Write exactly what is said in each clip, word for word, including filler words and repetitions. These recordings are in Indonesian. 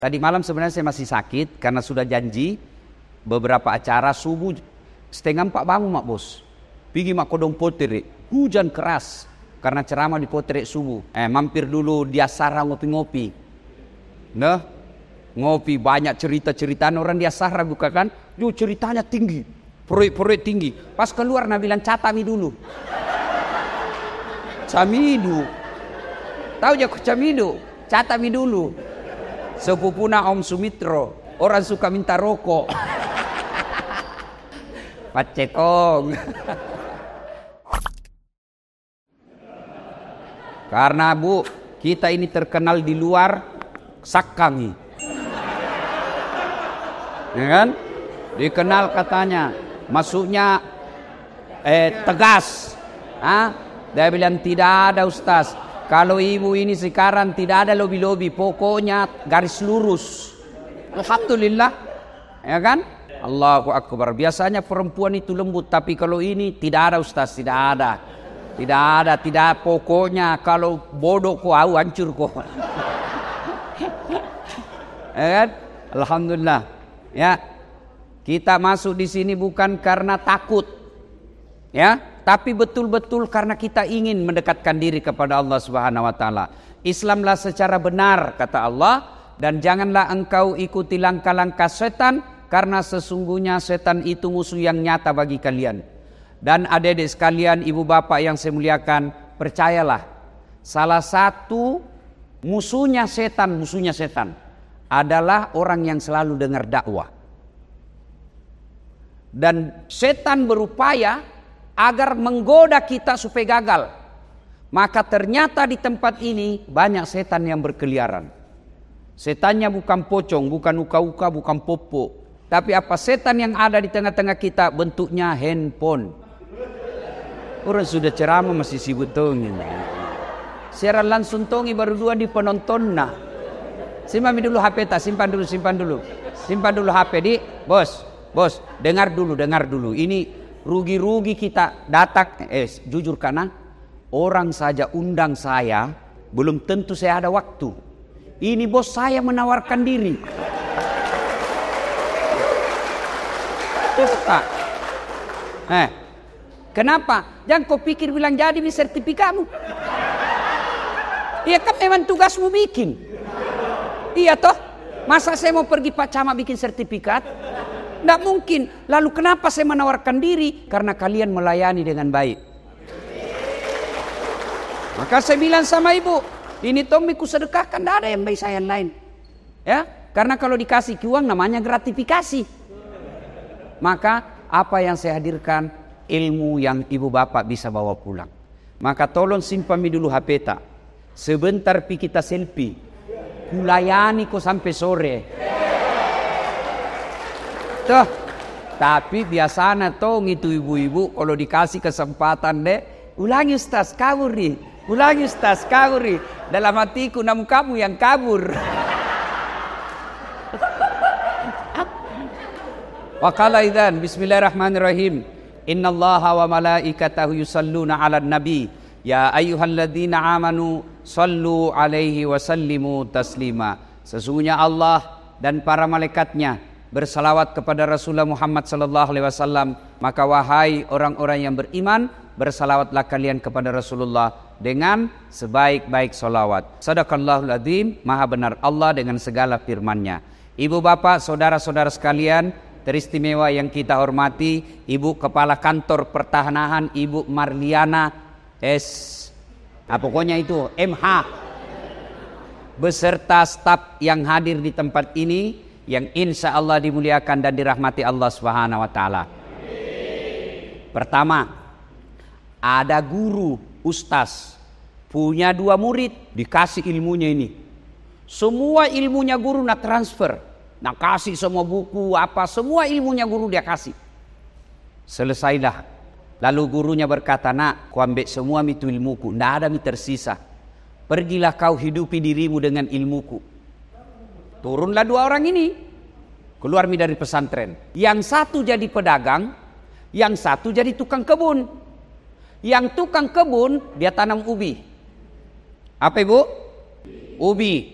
Tadi malam sebenarnya saya masih sakit karena sudah janji beberapa acara subuh setengah empat bangun mak bos. Pergi mak kodong potere, hujan keras karena ceramah di potere subuh. Eh mampir dulu di Asara ngopi-ngopi. Nah, ngopi banyak cerita-ceritaan orang di Asara buka kan? Yo ceritanya tinggi, proyek-proyek tinggi. Pas keluar Nabi bilang catami dulu. Camidu, tahu ya camidu, catami dulu. Sepupuna Om Sumitro, orang suka minta rokok. Pacekong. Karena Bu, kita ini terkenal di luar sakangi. Ya kan? Dikenal katanya, masuknya eh, tegas. Ah, dia bilang tidak ada Ustaz. Kalau ibu ini sekarang tidak ada lobi-lobi, pokoknya garis lurus. Alhamdulillah, ya kan? Allahu Akbar. Biasanya perempuan itu lembut, tapi kalau ini tidak ada Ustaz, tidak ada. Tidak ada, tidak pokoknya kalau bodoh kok au hancur kok. Ya kan? Alhamdulillah. Ya. Kita masuk di sini bukan karena takut. Ya, tapi betul-betul karena kita ingin mendekatkan diri kepada Allah Subhanahu wa taala. Islamlah secara benar kata Allah, dan janganlah engkau ikuti langkah-langkah setan karena sesungguhnya setan itu musuh yang nyata bagi kalian. Dan adik-adik sekalian, ibu bapak yang saya muliakan, percayalah, salah satu musuhnya setan, musuhnya setan adalah orang yang selalu dengar dakwah. Dan setan berupaya agar menggoda kita supaya gagal. Maka ternyata di tempat ini banyak setan yang berkeliaran. Setannya bukan pocong, bukan uka-uka, bukan popo. Tapi apa setan yang ada di tengah-tengah kita bentuknya handphone. Orang sudah ceramah masih sibuk tongin. Siaran langsung tongi baru dua di penonton nah. Simpan dulu H P tak, simpan dulu, simpan dulu. Simpan dulu H P di, bos, bos, dengar dulu, dengar dulu. Ini rugi-rugi kita datang, eh jujur karena orang saja undang saya, belum tentu saya ada waktu. Ini bos saya menawarkan diri. Terus tak? Eh, kenapa? Jangan kau pikir bilang jadi di sertifikatmu. Iya kan memang tugasmu bikin. Iya toh? Masa saya mau pergi Pak Camat bikin sertifikat? Tidak mungkin. Lalu kenapa saya menawarkan diri? Karena kalian melayani dengan baik. Maka saya bilang sama ibu, ini Tommy ku sedekahkan, tidak ada yang baik saya yang lain. Ya, karena kalau dikasih uang namanya gratifikasi. Maka apa yang saya hadirkan, ilmu yang ibu bapak bisa bawa pulang. Maka tolong simpan dulu H P tak. Sebentar pi kita selfie. Kulayani kok sampai sore. Tuh, tapi biasanya toh itu ibu-ibu kalau dikasih kesempatan deh, ulangi Ustaz kaburi, ulangi Ustaz kaburi. Dalam hatiku namun kamu yang kabur. Wa qala idzan bismillahirrahmanirrahim. Innallaha wa malaikatahu yusalluna 'alan nabi. Ya ayyuhalladzina amanu sallu 'alaihi wa sallimu taslima. Sesungguhnya Allah dan para malaikatnya bersalawat kepada Rasulullah Muhammad sallallahu alaihi wasallam, maka wahai orang-orang yang beriman, bersalawatlah kalian kepada Rasulullah dengan sebaik-baik salawat. Sadaqallahul adzim, maha benar Allah dengan segala firman-Nya. Ibu bapak, saudara-saudara sekalian teristimewa yang kita hormati, Ibu Kepala Kantor Pertahanan Ibu Marliana S. Nah, pokoknya itu M H beserta staf yang hadir di tempat ini, yang insya Allah dimuliakan dan dirahmati Allah Subhanahu wa taala. Pertama, ada guru ustaz punya dua murid, dikasih ilmunya ini. Semua ilmunya guru nak transfer, nak kasih semua buku apa, semua ilmunya guru dia kasih. Selesailah. Lalu gurunya berkata, nak, kau ambil semua itu ilmuku, tidak ada yang tersisa. Pergilah kau hidupi dirimu dengan ilmuku. Turunlah dua orang ini, keluar mi dari pesantren. Yang satu jadi pedagang, yang satu jadi tukang kebun. Yang tukang kebun dia tanam ubi. Apa ibu? Ubi.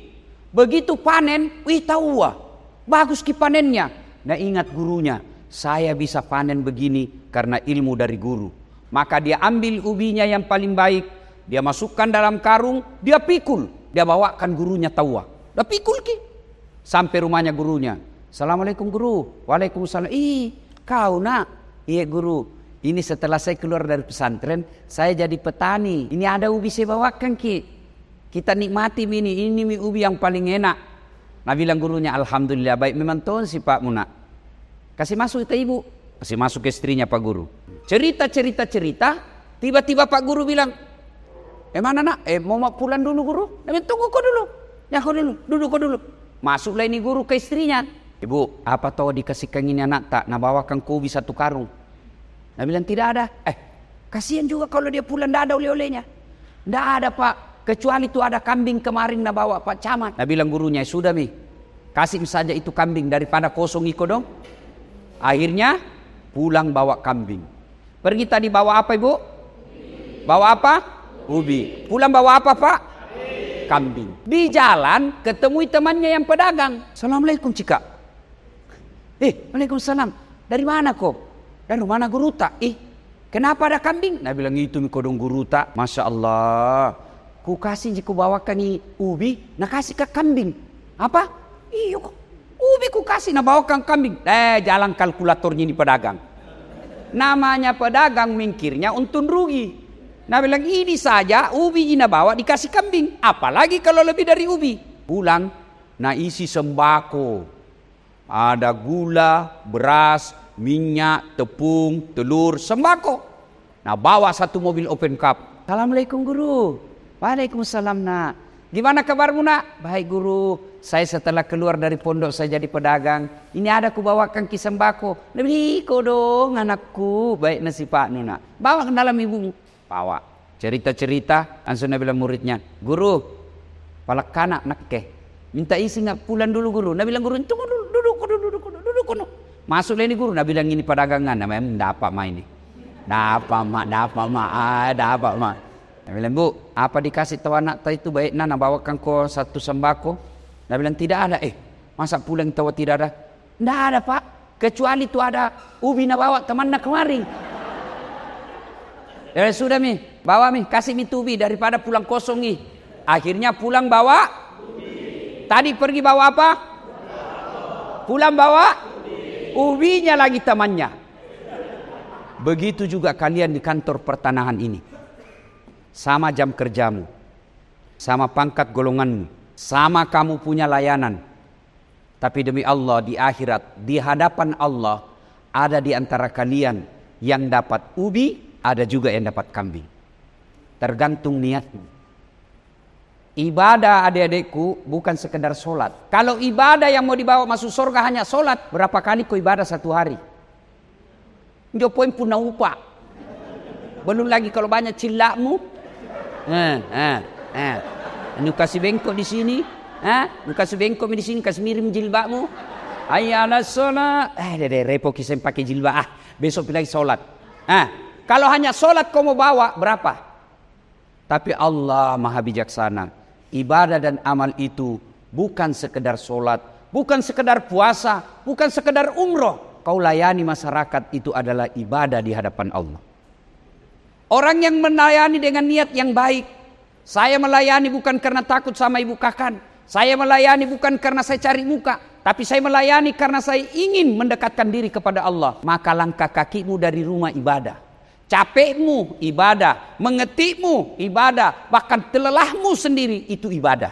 Begitu panen, wih tahu wah, bagus ki panennya. Nah ingat gurunya, saya bisa panen begini karena ilmu dari guru. Maka dia ambil ubinya yang paling baik, dia masukkan dalam karung, dia pikul, dia bawakan gurunya tahu wah. Dia pikul ki. Sampai rumahnya gurunya. Assalamualaikum guru. Waalaikumsalam. Ih, kau nak. Iya guru. Ini setelah saya keluar dari pesantren, saya jadi petani. Ini ada ubi saya bawakan ki. Kita nikmati ini. Ini ubi yang paling enak. Nah bilang gurunya, alhamdulillah baik memang tuan si Pak Muna. Kasih masuk kita ibu. Kasih masuk ke istrinya Pak Guru. Cerita cerita cerita. Tiba-tiba Pak Guru bilang, eh mana nak? Eh mau pulang dulu guru? Nah, tunggu kau dulu. Ya kau dulu. Duduk kau dulu. Masuklah ini guru ke istrinya. Ibu, apa tahu dikasihkan ini anak tak? Nah bawakan kopi satu karung. Nah bilang tidak ada. Eh, kasihan juga kalau dia pulang tidak ada oleh-olehnya. Tidak ada Pak. Kecuali itu ada kambing kemarin nah bawa Pak Camat. Nah bilang gurunya, sudah mi. Kasih saja itu kambing daripada kosong iko dong. Akhirnya pulang bawa kambing. Pergi tadi bawa apa ibu? Bawa apa? Ubi. Pulang bawa apa Pak? Kambing. Di jalan ketemui temannya yang pedagang. Assalamualaikum cika. Eh, waalaikumsalam. Dari mana kok? Dari mana guruta? Eh, kenapa ada kambing? Nah bilang itu mi kodong guruta. Masya Allah. Ku kasih jika bawakan ni ubi, nak kasih ke kambing. Apa? Iya kok. Ubi ku kasih nak bawakan kambing. Eh, jalan kalkulatornya ini pedagang. Namanya pedagang mingkirnya untung rugi. Nah bilang ini saja ubi ina bawa dikasih kambing. Apalagi kalau lebih dari ubi. Pulang, nah isi sembako. Ada gula, beras, minyak, tepung, telur, sembako. Nah bawa satu mobil open cup. Assalamualaikum guru. Waalaikumsalam nak. Gimana kabarmu nak? Baik guru. Saya setelah keluar dari pondok saya jadi pedagang. Ini ada ku bawakan ki sembako. Lebih kau dong anakku. Baik nasi Pak Nuna. Bawa ke dalam ibumu. Bawa. Cerita-cerita. Langsung Nabi bilang muridnya. Guru. Palak kanak nakke. Minta isi nggak pulang dulu guru. Nabi bilang guru. Tunggu dulu. Duduk. Duduk. Duduk. Duduk. Duduk. Masuklah ini guru. Nabi bilang ini pedagangan. Namanya dapat mak ini. Dapat mak. Dapat mak. Ah, dapat mak. Nabi bilang bu. Apa dikasih tahu anak itu baik. Nana bawakan kau satu sembako. Nabi bilang tidak ada. Eh. Masa pulang tahu tidak ada? Tidak ada Pak. Kecuali itu ada ubi na bawa teman nak kemarin. Ya sudah mi, bawa mi, kasih mi tubi daripada pulang kosong mi. Akhirnya pulang bawa ubi. Tadi pergi bawa apa? Pulang bawa ubi. Ubinya lagi temannya. Begitu juga kalian di kantor pertanahan ini. Sama jam kerjamu, sama pangkat golonganmu, sama kamu punya layanan. Tapi demi Allah di akhirat, di hadapan Allah ada di antara kalian yang dapat ubi. Ada juga yang dapat kambing. Tergantung niatmu. Ibadah adik-adikku bukan sekedar sholat. Kalau ibadah yang mau dibawa masuk surga hanya sholat, berapa kali kau ibadah satu hari? Jopoin pun upah. Belum lagi kalau banyak cilakmu. Eh, eh, eh. Ini kasih bengkok di sini. Eh, ini kasih bengkok di sini, kasih mirim jilbabmu. Ayyala sholat. Eh, dede repot kisah pakai jilbab. Ah, besok lagi sholat. Ah. Kalau hanya sholat kau mau bawa berapa? Tapi Allah maha bijaksana. Ibadah dan amal itu bukan sekedar sholat, bukan sekedar puasa, bukan sekedar umroh. Kau layani masyarakat itu adalah ibadah di hadapan Allah. Orang yang melayani dengan niat yang baik. Saya melayani bukan karena takut sama ibu kakan. Saya melayani bukan karena saya cari muka. Tapi saya melayani karena saya ingin mendekatkan diri kepada Allah. Maka langkah kakimu dari rumah ibadah. Capekmu ibadah, mengetikmu ibadah, bahkan telelahmu sendiri itu ibadah.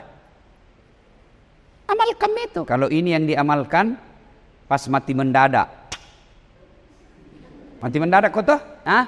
Amalkan itu. Kalau ini yang diamalkan pas mati mendadak. Mati mendadak kau toh? Hah?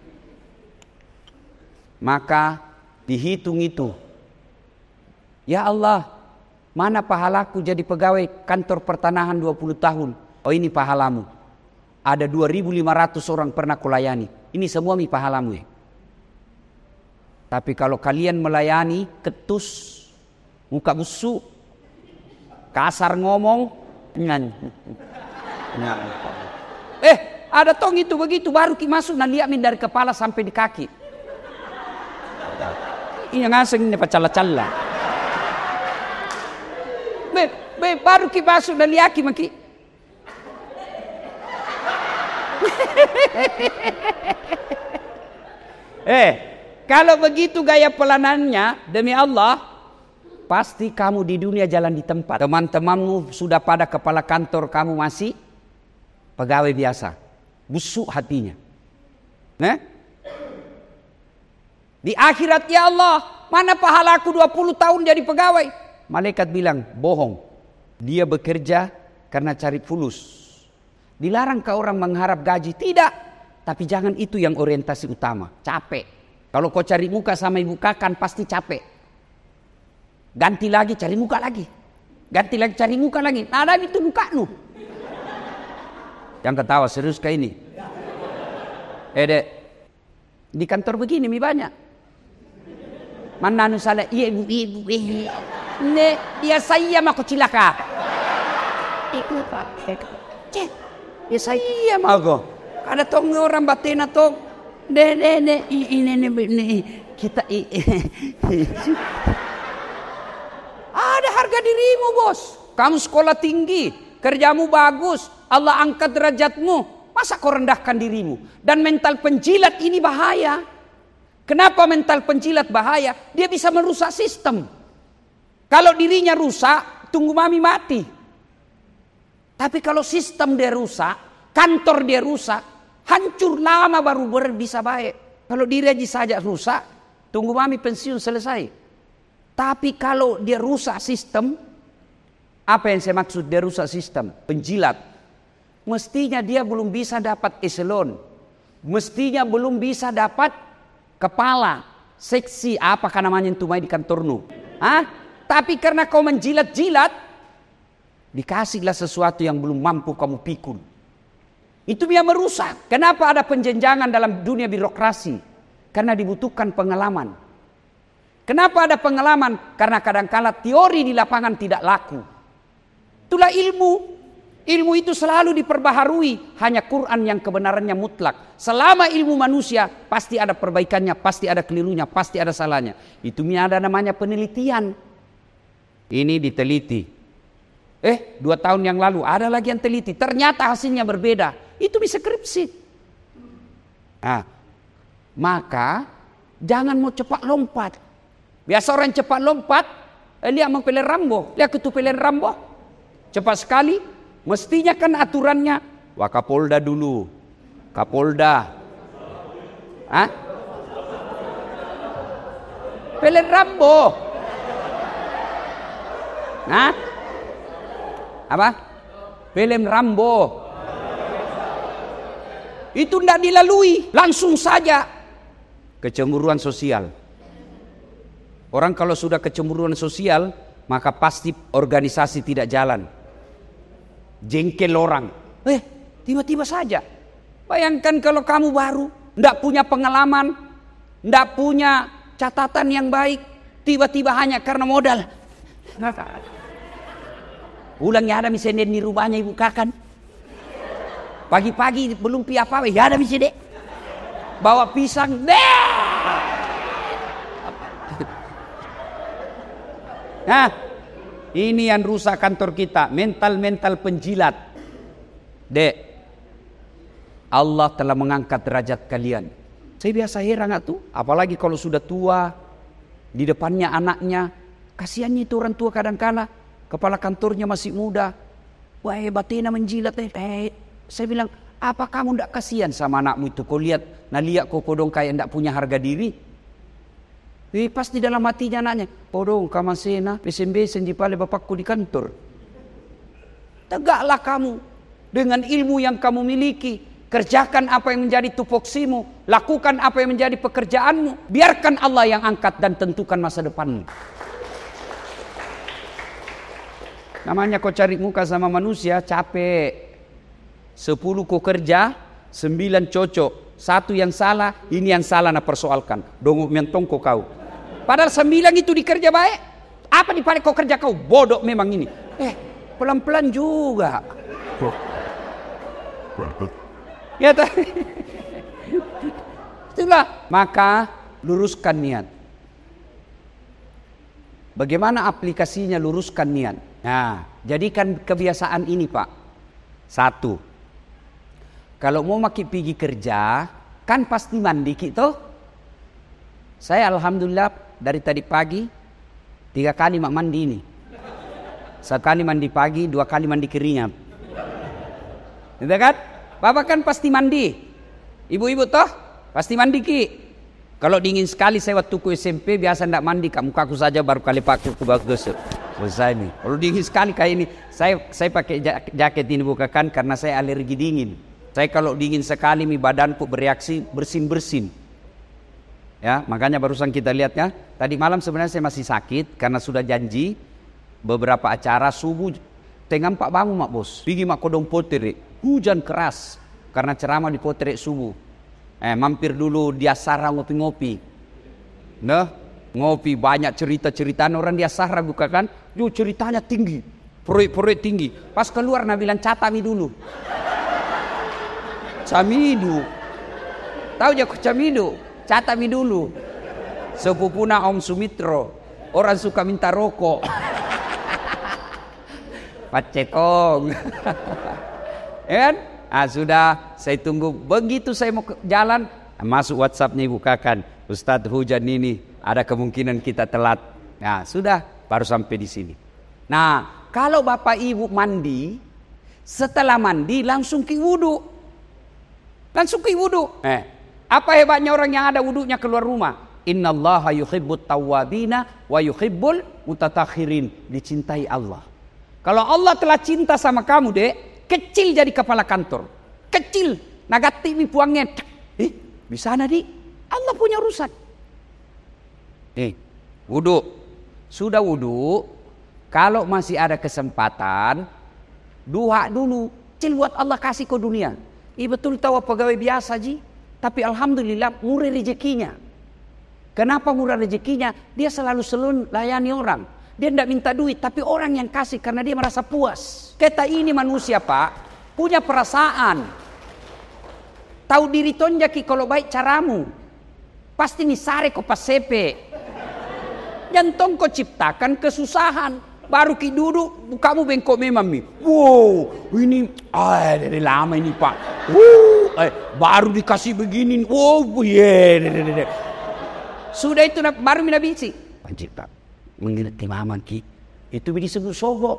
Maka dihitung itu. Ya Allah, mana pahalaku jadi pegawai kantor pertanahan dua puluh tahun. Oh ini pahalamu. Ada dua ribu lima ratus orang pernah kulayani. Ini semua mi pahalamu ya. Tapi kalau kalian melayani ketus, muka busuk, kasar ngomong, eh ada tong itu begitu baru ki masuk nah lihat min dari kepala sampai di kaki. Ini ngaseng ini pacala-cala. Weh, baru ki masuk dan liaki maki. Eh, kalau begitu gaya pelanannya, demi Allah, pasti kamu di dunia jalan di tempat. Teman-temanmu sudah pada kepala kantor, kamu masih pegawai biasa. Busuk hatinya. Nah? Di akhirat, ya Allah, mana pahalaku dua puluh tahun jadi pegawai? Malaikat bilang, bohong. Dia bekerja karena cari fulus. Dilarang ke orang mengharap gaji. Tidak. Tapi jangan itu yang orientasi utama. Capek. Kalau kau cari muka sama ibu kakan pasti capek. Ganti lagi cari muka lagi. Ganti lagi cari muka lagi. Nah, ada itu muka nu. Jangan ketawa, serius kayak ini. Eh dek, di kantor begini mi banyak. Mana nu salah? Iya ibu, ibu, ibu. Ne, dia saya mah cilaka. Ibu pak, cek. Ya saya mah kok. Ada tong orang batena tong. Ne, ne, ne, ini, ne, ne, kita. Ada harga dirimu bos. Kamu sekolah tinggi, kerjamu bagus, Allah angkat derajatmu. Masa kau rendahkan dirimu? Dan mental penjilat ini bahaya. Kenapa mental penjilat bahaya? Dia bisa merusak sistem. Kalau dirinya rusak, tunggu mami mati. Tapi kalau sistem dia rusak, kantor dia rusak, hancur lama baru bisa baik. Kalau diri saja rusak, tunggu mami pensiun selesai. Tapi kalau dia rusak sistem, apa yang saya maksud dia rusak sistem? Penjilat. Mestinya dia belum bisa dapat eselon. Mestinya belum bisa dapat kepala, seksi, apakah namanya itu main di kantormu. Hah? Tapi karena kau menjilat-jilat, dikasihlah sesuatu yang belum mampu kamu pikul. Itu dia merusak. Kenapa ada penjenjangan dalam dunia birokrasi? Karena dibutuhkan pengalaman. Kenapa ada pengalaman? Karena kadang-kala teori di lapangan tidak laku. Itulah ilmu. Ilmu itu selalu diperbaharui. Hanya Quran yang kebenarannya mutlak. Selama ilmu manusia, pasti ada perbaikannya, pasti ada kelirunya, pasti ada salahnya. Itu ada namanya penelitian. Ini diteliti. Eh, dua tahun yang lalu ada lagi yang teliti. Ternyata hasilnya berbeda. Itu bisa skripsi. Nah, maka jangan mau cepat lompat. Biasa orang cepat lompat, eh, lihat mau pelen Rambo. Lihat ketu pelen Rambo. Cepat sekali. Mestinya kan aturannya Wakapolda dulu. Kapolda. Hah? Pelen Rambo. Nah? Apa? Film Rambo. Itu tidak dilalui. Langsung saja. Kecemburuan sosial. Orang kalau sudah kecemburuan sosial, maka pasti organisasi tidak jalan. Jengkel orang. Eh, tiba-tiba saja. Bayangkan kalau kamu baru, tidak punya pengalaman, tidak punya catatan yang baik, tiba-tiba hanya karena modal. Ulang ya ada misalnya di rumahnya ibu kakan. Pagi-pagi belum pi apa, ya ada misalnya. Bawa pisang, deh. Nah, ini yang rusak kantor kita, mental-mental penjilat. Dek, Allah telah mengangkat derajat kalian. Saya biasa heran tuh, apalagi kalau sudah tua, di depannya anaknya, kasihannya itu orang tua kadang-kala. Kepala kantornya masih muda. Wah, batina menjilat eh. eh. Saya bilang, apa kamu tidak kasihan sama anakmu itu? Kau lihat, nah lihat kau kodong kayak tidak punya harga diri. Eh, pas di dalam hatinya anaknya, kodong kamasena, besen-besen jipale bapakku di kantor. Tegaklah kamu dengan ilmu yang kamu miliki. Kerjakan apa yang menjadi tupoksimu. Lakukan apa yang menjadi pekerjaanmu. Biarkan Allah yang angkat dan tentukan masa depanmu. Namanya kau cari muka sama manusia capek. Sepuluh kau kerja, sembilan cocok. Satu yang salah, ini yang salah nak persoalkan. Dongok mentong kau kau. Padahal sembilan itu dikerja baik. Apa di balik kau kerja kau? Bodoh memang ini. Eh, pelan-pelan juga. Ya tak? Itulah. Maka luruskan niat. Bagaimana aplikasinya luruskan niat? Nah, jadikan kebiasaan ini Pak. Satu, kalau mau maki pergi kerja, kan pasti mandi gitu. Saya alhamdulillah dari tadi pagi tiga kali mak mandi ini. Sekali mandi pagi, dua kali mandi keringat. Gitu kan? Bapak kan pasti mandi. Ibu-ibu toh pasti mandi ki. Kalau dingin sekali saya waktu ku S M P biasa ndak mandi, kamu mukaku saja baru kali pakai ku bagus. Selesai nih. Kalau dingin sekali kayak ini, saya saya pakai jaket ini bukakan karena saya alergi dingin. Saya kalau dingin sekali mi badanku bereaksi bersin-bersin. Ya, makanya barusan kita lihat ya, tadi malam sebenarnya saya masih sakit karena sudah janji beberapa acara subuh tengah empat bangun mak bos. Pergi mak kodong potere. Hujan keras karena ceramah di potere subuh. Eh mampir dulu di asara ngopi-ngopi. Nah, ngopi banyak cerita-ceritaan orang di asara buka kan. Yo ceritanya tinggi. Proyek-proyek tinggi. Pas keluar nah bilang catami dulu. Camidu. Tahu ya camidu? Catami dulu. Sepupuna Om Sumitro. Orang suka minta rokok. Pacekong. Ya kan? Ah sudah, saya tunggu. Begitu saya mau jalan, masuk WhatsApp-nya bukakan. Ustadz hujan ini, ada kemungkinan kita telat. Nah sudah, baru sampai di sini. Nah, kalau bapak ibu mandi, setelah mandi langsung ke wudu. Langsung ke wudu. Eh, apa hebatnya orang yang ada wudunya keluar rumah? Innallaha yuhibbut tawwabina wa yuhibbul mutattakhirin. Dicintai Allah. Kalau Allah telah cinta sama kamu dek, kecil jadi kepala kantor, kecil, nagati mi puangnya, eh bisa nadi, Allah punya urusan. Eh, wudu, sudah wudu, kalau masih ada kesempatan, duha dulu, kecil buat Allah kasih ke dunia. Ih betul tahu pegawai biasa ji, tapi alhamdulillah murah rezekinya. Kenapa murah rezekinya? Dia selalu selalu layani orang. Dia tidak minta duit, tapi orang yang kasih karena dia merasa puas. Kita ini manusia pak, punya perasaan. Tahu diri tonjaki kalau baik caramu. Pasti nisare ko pasepe. Jantong kau ciptakan kesusahan. Baru ki duduk, kamu bengkok memang mi. Wow, ini, ah dari lama ini pak. Wow, eh, baru dikasih begini. Wow, yeah. Sudah itu baru mina bisi. Pancipta. Mengerti maman ki, itu disebut sogok.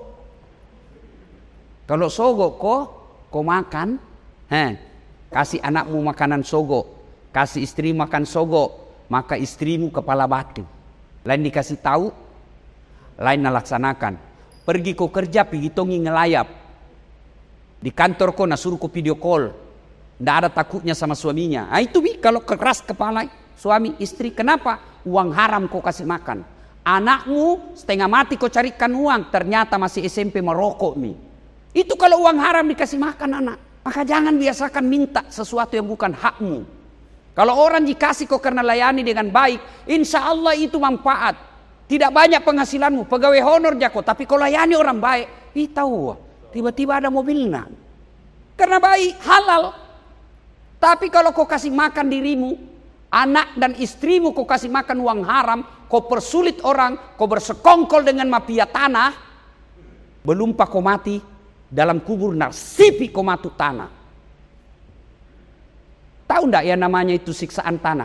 Kalau sogok kok, kau makan, heh, kasih anakmu makanan sogok, kasih istri makan sogok, maka istrimu kepala batu. Lain dikasih tahu, lain nalaksanakan. Pergi kau kerja, pergi tongi ngelayap. Di kantor kau nasuruh kau video call, ndak ada takutnya sama suaminya. Ah itu bi, kalau keras kepala suami istri, kenapa? Uang haram kau kasih makan. Anakmu setengah mati kau carikan uang, ternyata masih S M P merokok nih. Itu kalau uang haram dikasih makan anak. Maka jangan biasakan minta sesuatu yang bukan hakmu. Kalau orang dikasih kau karena layani dengan baik, insya Allah itu manfaat. Tidak banyak penghasilanmu, pegawai honor jako, tapi kau layani orang baik, ih tahu, tiba-tiba ada mobilnya. Karena baik, halal. Tapi kalau kau kasih makan dirimu, anak dan istrimu kau kasih makan uang haram, kau persulit orang, kau bersekongkol dengan mafia tanah, belum pak kau mati dalam kubur narsipi kau matu tanah. Tahu ndak ya namanya itu siksaan tanah?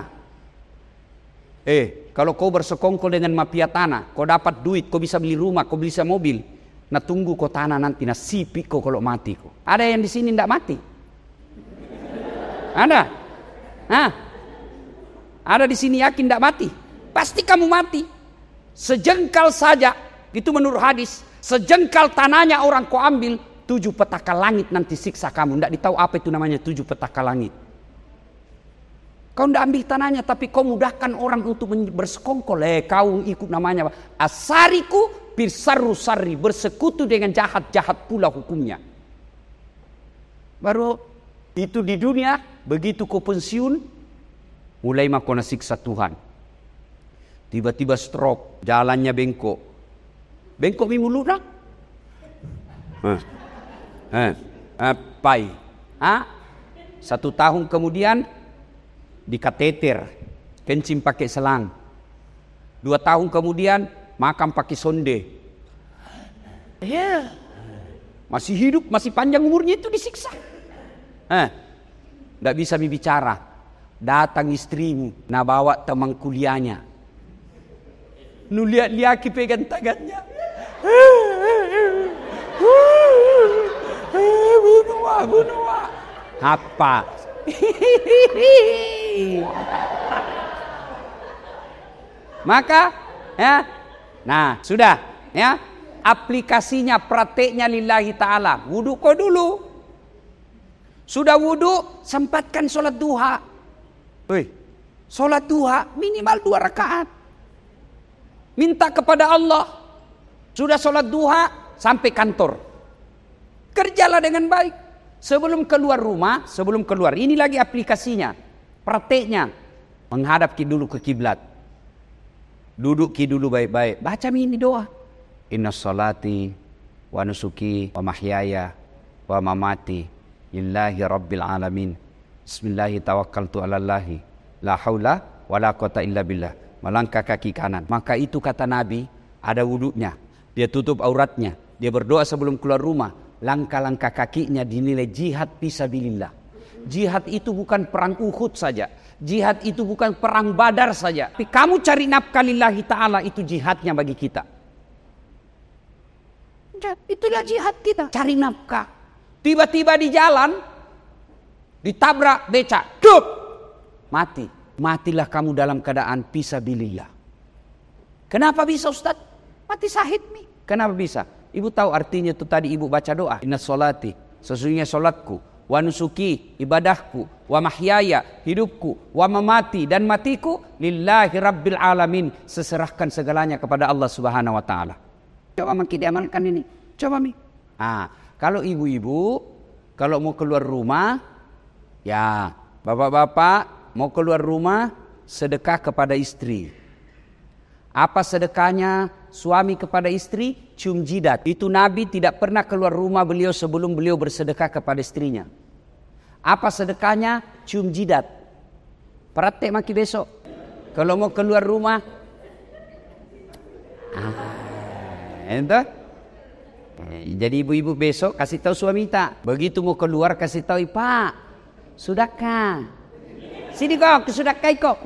Eh, kalau kau bersekongkol dengan mafia tanah, kau dapat duit, kau bisa beli rumah, kau bisa mobil, nah tunggu kau tanah nanti nasipi kau kalau mati kau. Ada yang di sini ndak mati? Ada? Hah? Ada di sini yakin ndak mati? Pasti kamu mati. Sejengkal saja, itu menurut hadis, sejengkal tanahnya orang kau ambil, tujuh petaka langit nanti siksa kamu. Ndak ditahu apa itu namanya tujuh petaka langit. Kau ndak ambil tanahnya, tapi kau mudahkan orang untuk bersekongkol. Eh, kau ikut namanya asariku pirsaru sari, bersekutu dengan jahat-jahat pula hukumnya. Baru itu di dunia, begitu kau pensiun, mulai makona siksa Tuhan. Tiba-tiba stroke, jalannya bengkok. Bengkok mi mulut nak? Hah. Hah. Apai. Hah? Satu tahun kemudian di kateter, kencing pakai selang. Dua tahun kemudian makan pakai sonde. Ya, masih hidup, masih panjang umurnya itu disiksa. Eh, nggak bisa bicara. Datang istrimu, nah bawa teman kuliahnya. Nu lihat liaki pegang tangannya. Bunuh wah, bunuh wah. Apa? Maka, ya, nah sudah, ya, aplikasinya, prakteknya lillahi ta'ala. Wudhu kau dulu. Sudah wudhu, sempatkan sholat duha. Woi, sholat duha minimal dua rakaat. Minta kepada Allah. Sudah sholat duha, sampai kantor. Kerjalah dengan baik. Sebelum keluar rumah, sebelum keluar. Ini lagi aplikasinya, prakteknya. Menghadap dulu ke kiblat. Duduk dulu baik-baik. Baca ini doa. Inna salati wa nusuki wa mahyaya wa mamati lillahi rabbil alamin. Bismillahi tawakkaltu ala Allahi la haula wa la quwata illa billah. Melangkah kaki kanan. Maka itu kata Nabi, ada wuduknya. Dia tutup auratnya. Dia berdoa sebelum keluar rumah. Langkah-langkah kakinya dinilai jihad fisabilillah. Jihad itu bukan perang Uhud saja. Jihad itu bukan perang Badar saja. Tapi kamu cari nafkah lillahi ta'ala, itu jihadnya bagi kita. Itulah jihad kita. Cari nafkah. Tiba-tiba di jalan ditabrak becak, dup, mati. Matilah kamu dalam keadaan fisabilillah. Kenapa bisa Ustaz? Mati syahid nih. Kenapa bisa? Ibu tahu artinya itu tadi ibu baca doa. Inna sholati, sesungguhnya solatku, wa nusuki, ibadahku, wa mahyaya, hidupku, wa mamati, dan matiku, lillahi rabbil alamin. Seserahkan segalanya kepada Allah subhanahu wa ta'ala. Coba makin diamalkan ini. Coba mi. Ah, kalau ibu-ibu, kalau mau keluar rumah, ya, bapak-bapak mau keluar rumah, sedekah kepada istri. Apa sedekahnya suami kepada istri? Cium jidat. Itu Nabi tidak pernah keluar rumah beliau sebelum beliau bersedekah kepada istrinya. Apa sedekahnya? Cium jidat. Praktek maki besok. Kalau mau keluar rumah, ah, ente? Jadi ibu-ibu besok kasih tahu suami tak. Begitu mau keluar kasih tahu, Pak, sudahkah? Sini kok, sudahkah kok?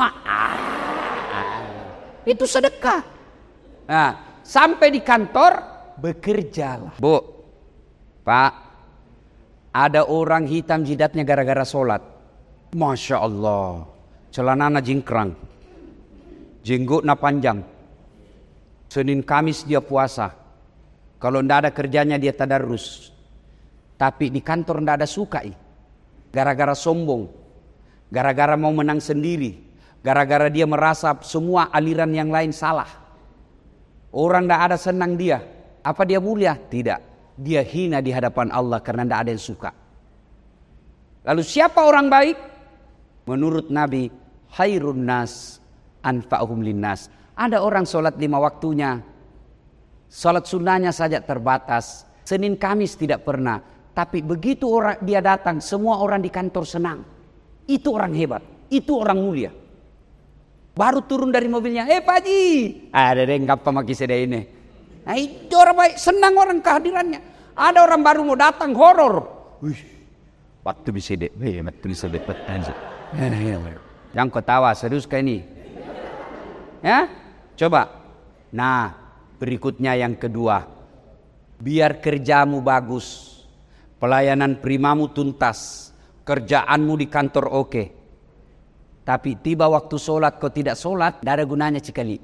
Itu sedekah. Nah, sampai di kantor bekerjalah. Bu, Pak, ada orang hitam jidatnya gara-gara sholat. Masya Allah, celananya jingkrang, jenggotnya panjang. Senin Kamis dia puasa. Kalau tidak ada kerjanya dia tadarus. Tapi di kantor tidak ada sukai. Gara-gara sombong. Gara-gara mau menang sendiri. Gara-gara dia merasa semua aliran yang lain salah. Orang tidak ada senang dia. Apa dia mulia? Tidak. Dia hina di hadapan Allah karena tidak ada yang suka. Lalu siapa orang baik? Menurut Nabi, khairun nas anfa'uhum linnas. Ada orang sholat lima waktunya. Sholat sunnahnya saja terbatas. Senin Kamis tidak pernah. Tapi begitu orang dia datang, semua orang di kantor senang. Itu orang hebat. Itu orang mulia. Baru turun dari mobilnya, eh Pak Haji, ada deh ngapa maki seda ini. Nah itu orang baik, senang orang kehadirannya. Ada orang baru mau datang horor. Wih, waktu bisa deh, wih, waktu bisa deh, yang kau tawa serius kayak ini, ya? Coba. Nah, berikutnya yang kedua, biar kerjamu bagus, pelayanan primamu tuntas, kerjaanmu di kantor oke. Okay. Tapi tiba waktu sholat kau tidak sholat, tidak ada gunanya sekali.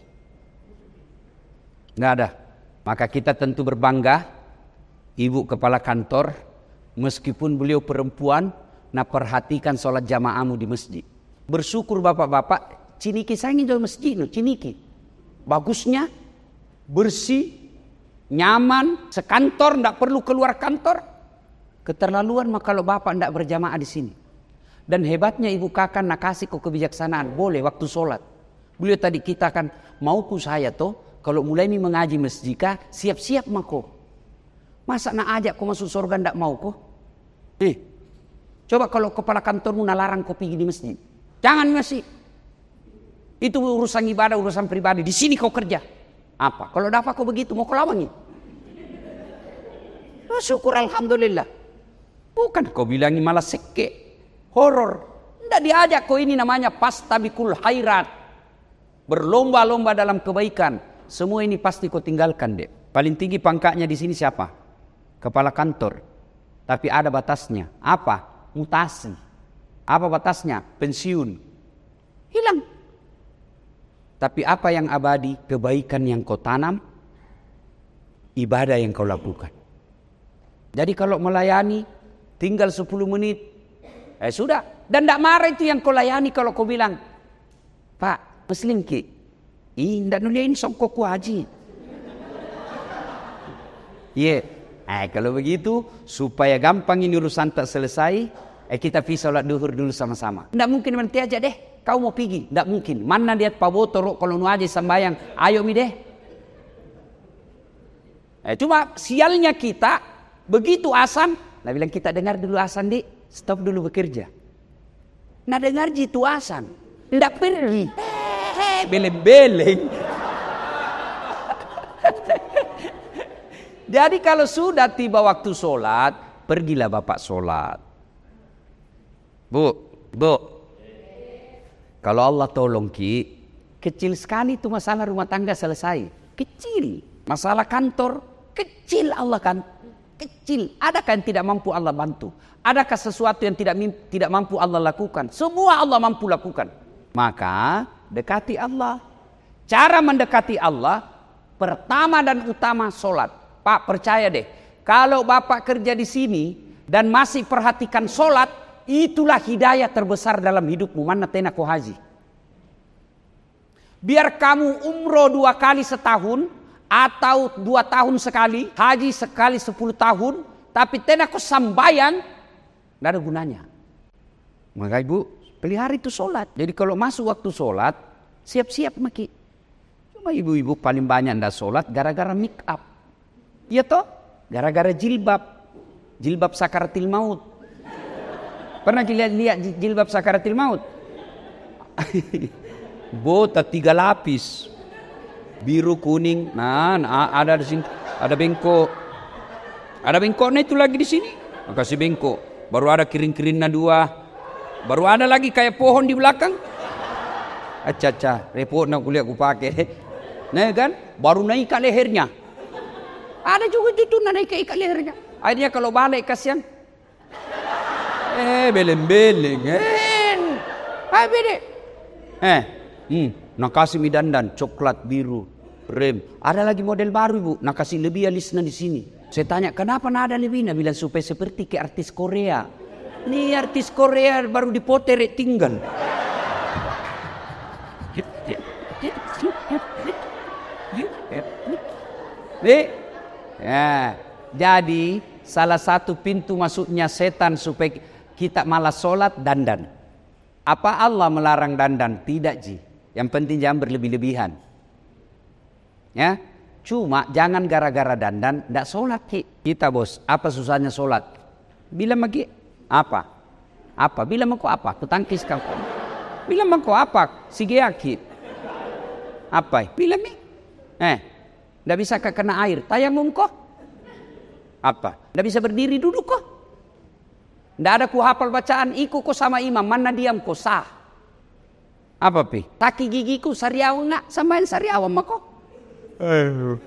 Tidak ada. Maka kita tentu berbangga, ibu kepala kantor, meskipun beliau perempuan, nak perhatikan sholat jamaahmu di masjid. Bersyukur bapak-bapak, ciniki saya ingin jual masjid, no, ciniki. Bagusnya, bersih, nyaman, sekantor, tidak perlu keluar kantor. Keterlaluan maka kalau bapak tidak berjamaah di sini. Dan hebatnya ibu kakak nak kasih kau kebijaksanaan. Boleh waktu sholat. Beliau tadi kita kan mauku saya toh. Kalau mulai ini mengaji masjid siap-siap mako. Masa nak ajak kau masuk surga ndak mau kau? Eh, coba kalau kepala kantormu nalarang kau pergi di masjid. Jangan masjid. Itu urusan ibadah, urusan pribadi. Di sini kau kerja. Apa? Kalau dapat kau begitu mau kau lawangi? Oh, syukur alhamdulillah. Bukan kau bilangi malah seke, horor. Tidak diajak kau, ini namanya pastabikul khairat. Berlomba-lomba dalam kebaikan. Semua ini pasti kau tinggalkan, dek. Paling tinggi pangkatnya di sini siapa? Kepala kantor. Tapi ada batasnya. Apa? Mutasi. Apa batasnya? Pensiun. Hilang. Tapi apa yang abadi? Kebaikan yang kau tanam, ibadah yang kau lakukan. Jadi kalau melayani tinggal sepuluh menit, eh sudah. Dan tidak marah itu yang kau layani kalau kau bilang, Pak, Muslim ki, ih tidak nuliain songkok ku haji. Iya, yeah. Eh kalau begitu supaya gampang ini urusan tak selesai, eh kita pergi sholat duhur dulu sama-sama. Tidak mungkin nanti aja deh, kau mau pergi, tidak mungkin. Mana lihat Pak Boto kalau nu aja sambayang, ayo mi deh. Eh cuma sialnya kita begitu asan, nah bilang kita dengar dulu asan deh, stop dulu bekerja. Nah dengar jitu asan, tidak pergi, hehehe, beleng-beleng. Jadi kalau sudah tiba waktu sholat, pergilah bapak sholat. Bu, bu, kalau Allah tolong ki, kecil sekali itu masalah rumah tangga selesai. Kecil, masalah kantor, kecil Allah kan, kecil. Adakah yang tidak mampu Allah bantu? Adakah sesuatu yang tidak tidak mampu Allah lakukan? Semua Allah mampu lakukan. Maka dekati Allah. Cara mendekati Allah, pertama dan utama sholat. Pak percaya deh, kalau bapak kerja di sini dan masih perhatikan sholat, itulah hidayah terbesar dalam hidupmu. Mana tena ko haji. Biar kamu umroh dua kali setahun atau dua tahun sekali, haji sekali sepuluh tahun, tapi tena ko sambayang, tidak ada gunanya. Maka ibu pelihara itu sholat. Jadi kalau masuk waktu sholat, siap-siap maki. Cuma ibu-ibu paling banyak tidak sholat gara-gara make up. Iya toh, gara-gara jilbab, jilbab sakaratil maut. Pernah lihat jilbab sakaratil maut? Botak tiga lapis, biru kuning. Nah, ada di sini, ada bengkok, ada bengkoknya itu lagi di sini. Kasih bengkok, baru ada kiring-kiringnya dua, baru ada lagi kayak pohon di belakang. Aca-aca, repot nak kuliah aku pakai. Nah kan, baru naik ke lehernya. Ada juga itu naik ke ikat lehernya. Akhirnya kalau balik kasihan. Eh beleng-beleng. Eh, hai bede. Eh, hmm, nak kasih mie dandan coklat biru rem. Ada lagi model baru ibu. Nak kasih lebih alisnya di sini. Saya tanya kenapa nak ada lebihnya? Bilang supaya seperti ke artis Korea. Nih artis Korea baru dipoterek tinggal. Nih. Ya, jadi salah satu pintu masuknya setan supaya kita malas sholat dandan. Apa Allah melarang dandan? Tidak ji. Yang penting jangan berlebih-lebihan. Ya, cuma jangan gara-gara dandan tidak sholat ki. Kita bos, apa susahnya sholat? Bilang lagi apa? Apa? Bilang aku apa? Ketangkis kau. Bilang aku apa? Sigeaki. Apa? Bilang mi. Eh. Tidak bisa kena air, tayamum kok. Apa? Tidak bisa berdiri duduk kok. Tidak ada ku hafal bacaan, iku kok sama imam, mana diam kok sah. Apa pi? Taki gigiku sariaw nggak, samain sariaw sama kok. Aduh.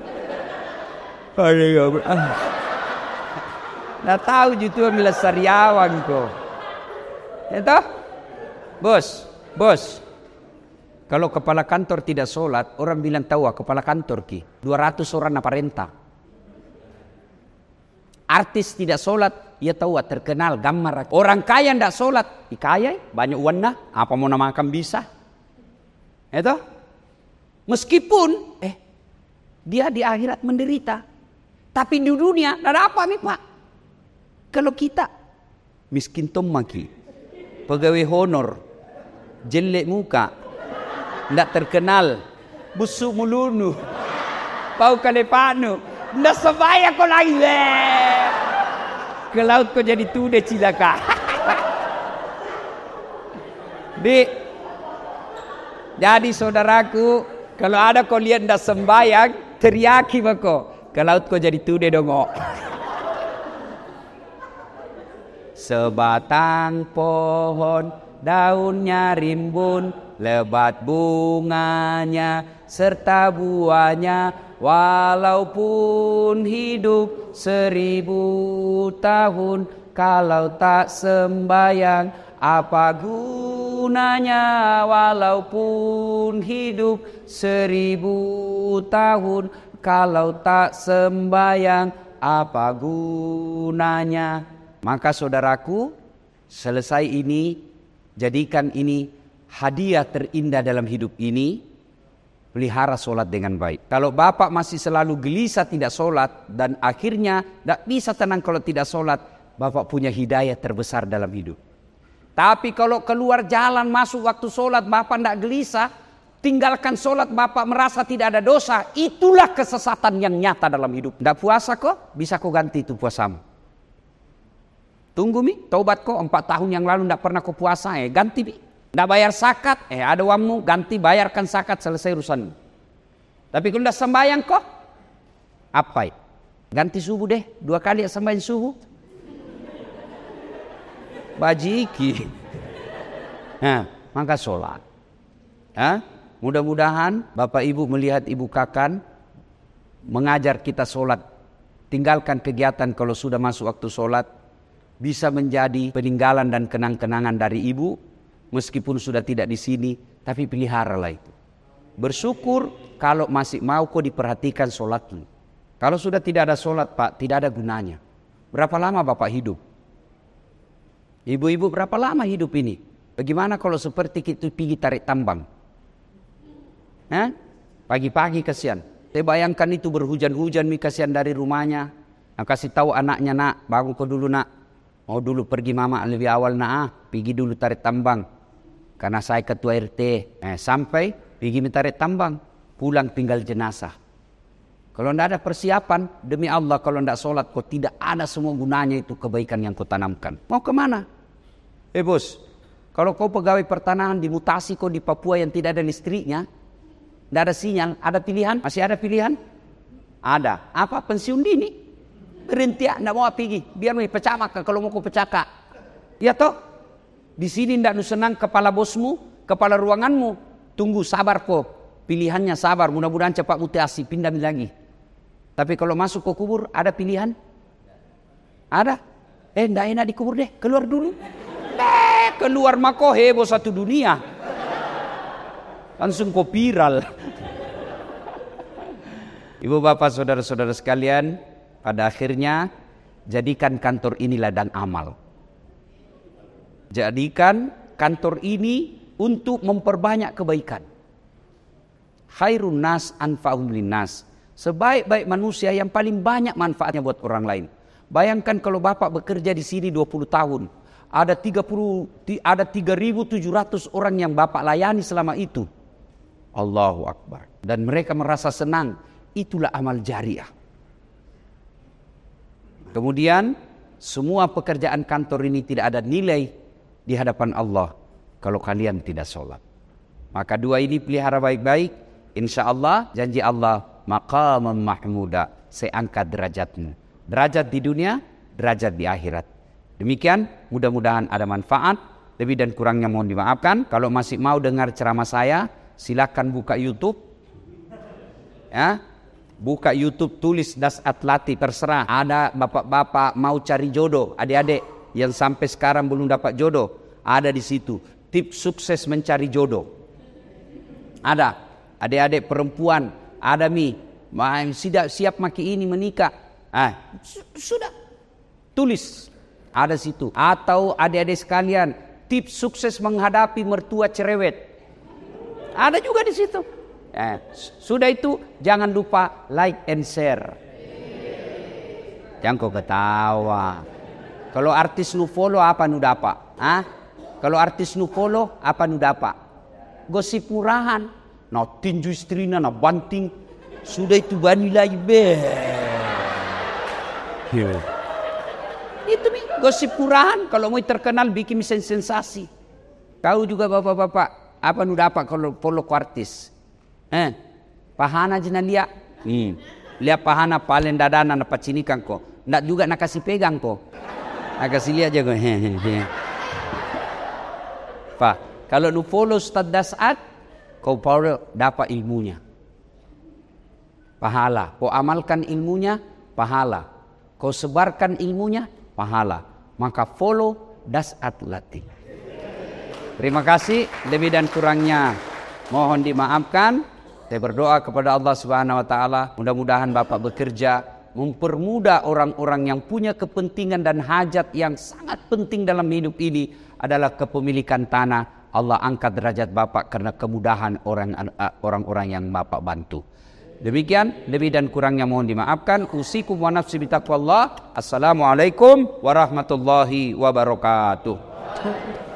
Aduh. Tidak tahu jutu ambil sariawan kok. Itu? Bos, bos. Kalau kepala kantor tidak sholat, orang bilang tahu kepala kantor ki. dua ratus orang apa renta. Artis tidak sholat, ia tahu terkenal gambar. Orang kaya tidak sholat, kaya banyak uangnya, apa mau namakan bisa. Itu? Meskipun eh dia di akhirat menderita, tapi di dunia tidak ada apa nih pak. Kalau kita miskin tomaki, pegawai honor, jelek muka. Tidak terkenal, busuk mulunu, pau kalepanu, tidak sebaya kau lagi. Ke laut kau jadi tude cilaka. Di, jadi saudaraku, kalau ada kau lihat tidak sembayang, teriaki bako, ke laut kau jadi tude dongo. sebatang pohon, daunnya rimbun, lebat bunganya, serta buahnya, walaupun hidup seribu tahun, kalau tak sembayang, apa gunanya? Walaupun hidup seribu tahun, kalau tak sembayang, apa gunanya? Maka saudaraku, selesai ini, jadikan ini hadiah terindah dalam hidup ini. Pelihara solat dengan baik. Kalau bapak masih selalu gelisah tidak solat, dan akhirnya tidak bisa tenang kalau tidak solat, bapak punya hidayah terbesar dalam hidup. Tapi kalau keluar jalan masuk waktu solat, bapak tidak gelisah, tinggalkan solat, bapak merasa tidak ada dosa, itulah kesesatan yang nyata dalam hidup. Tidak puasa kok, bisa kok ganti itu puasamu. Tunggu mi, taubat kok, empat tahun yang lalu tidak pernah kau puasa, eh ganti mi. Tidak bayar zakat, eh ada uangmu, ganti bayarkan zakat, selesai urusanmu. Tapi kalau tidak sembahyang kok, apa ya? Ganti subuh deh, dua kali ya sembahyang subuh. Bajiki. Nah, maka sholat. Nah, mudah-mudahan Bapak Ibu melihat Ibu Kakan mengajar kita sholat. Tinggalkan kegiatan kalau sudah masuk waktu sholat. Bisa menjadi peninggalan dan kenang-kenangan dari Ibu. Meskipun sudah tidak di sini, tapi peliharalah itu. Bersyukur kalau masih mau kok diperhatikan sholatmu. Kalau sudah tidak ada sholat Pak, tidak ada gunanya. Berapa lama Bapak hidup? Ibu-ibu berapa lama hidup ini? Bagaimana kalau seperti kita pergi tarik tambang? Hah? Pagi-pagi kasihan. Saya bayangkan itu berhujan-hujan, mi kasihan dari rumahnya. Nah, kasih tahu anaknya, nak, bangun kau dulu nak. Mau dulu pergi mama lebih awal nak, ah. Pergi dulu tarik tambang. Karena saya ketua R T. Eh, sampai pergi tarik tambang. Pulang tinggal jenazah. Kalau tidak ada persiapan, demi Allah kalau tidak sholat, kau tidak ada semua gunanya itu kebaikan yang kau tanamkan. Mau kemana? Eh bos, kalau kau pegawai pertanahan dimutasi kau di Papua yang tidak ada listriknya, tidak ada sinyal, ada pilihan? Masih ada pilihan? Ada. Apa? Pensiun dini. Berhenti, tidak mau pergi. Biar mau pecah maka kalau mau kau pecah kak. Ya toh? Di sini tidak senang kepala bosmu, kepala ruanganmu. Tunggu, sabar kau. Pilihannya sabar, mudah-mudahan cepat mutasi, pindah lagi. Tapi kalau masuk ke kubur, ada pilihan? Ada? Eh, tidak enak dikubur deh, keluar dulu. Eh, keluar mako heboh satu dunia. Langsung kau viral. Ibu bapak saudara-saudara sekalian, pada akhirnya jadikan kantor ini ladang amal. Jadikan kantor ini untuk memperbanyak kebaikan. Khairun nas anfa'um linnas. Sebaik-baik manusia yang paling banyak manfaatnya buat orang lain. Bayangkan kalau bapak bekerja di sini dua puluh tahun. Ada tiga puluh, ada tiga ribu tujuh ratus orang yang bapak layani selama itu. Allahu Akbar. Dan mereka merasa senang. Itulah amal jariah. Kemudian semua pekerjaan kantor ini tidak ada nilai di hadapan Allah kalau kalian tidak sholat. Maka dua ini pelihara baik-baik. Insya Allah janji Allah maqaman mahmuda, saya angkat derajatmu. Derajat di dunia, derajat di akhirat. Demikian, mudah-mudahan ada manfaat. Lebih dan kurangnya mohon dimaafkan. Kalau masih mau dengar ceramah saya, silakan buka YouTube. Ya, buka YouTube, tulis Das Atlati, terserah. Ada bapak-bapak mau cari jodoh, adik-adik yang sampai sekarang belum dapat jodoh, ada di situ. Tips sukses mencari jodoh. Ada. Adik-adik perempuan, ada mi, siap siap maki ini menikah. Ah, sudah tulis ada situ. Atau adik-adik sekalian, tips sukses menghadapi mertua cerewet. Ada juga di situ. Eh, sudah itu jangan lupa like and share. Jangan kau ketawa. Kalau artis nu follow apa nu dapat? Ah? Kalau artis nu follow apa nu dapat? Gosip murahan. Nah tinju istrinya, nah banting. Sudah itu bani lagi be. Yeah. Itu nih gosip murahan. Kalau mau terkenal bikin sensasi. Kau juga bapak-bapak, apa nu dapat kalau follow ku artis? Eh, pahana jena lihat. Hmm. Lihat pahana paling dadana na pacinikan ko. Ndak juga nak kasih pegang ko. Agak sili aja gue. Pak, kalau lu follow Ustaz Das'ad, kau dapat ilmunya. Pahala. Kau amalkan ilmunya, pahala. Kau sebarkan ilmunya, pahala. Maka follow Das'ad Latif. Terima kasih. Lebih dan kurangnya mohon dimaafkan. Saya berdoa kepada Allah Subhanahu wa taala, mudah-mudahan Bapak bekerja mempermudah orang-orang yang punya kepentingan dan hajat yang sangat penting dalam hidup ini adalah kepemilikan tanah. Allah angkat derajat Bapak karena kemudahan orang orang-orang yang Bapak bantu. Demikian, lebih dan kurangnya mohon dimaafkan. Usikum wa nafsi bitaqwallah. Assalamualaikum warahmatullahi wabarakatuh.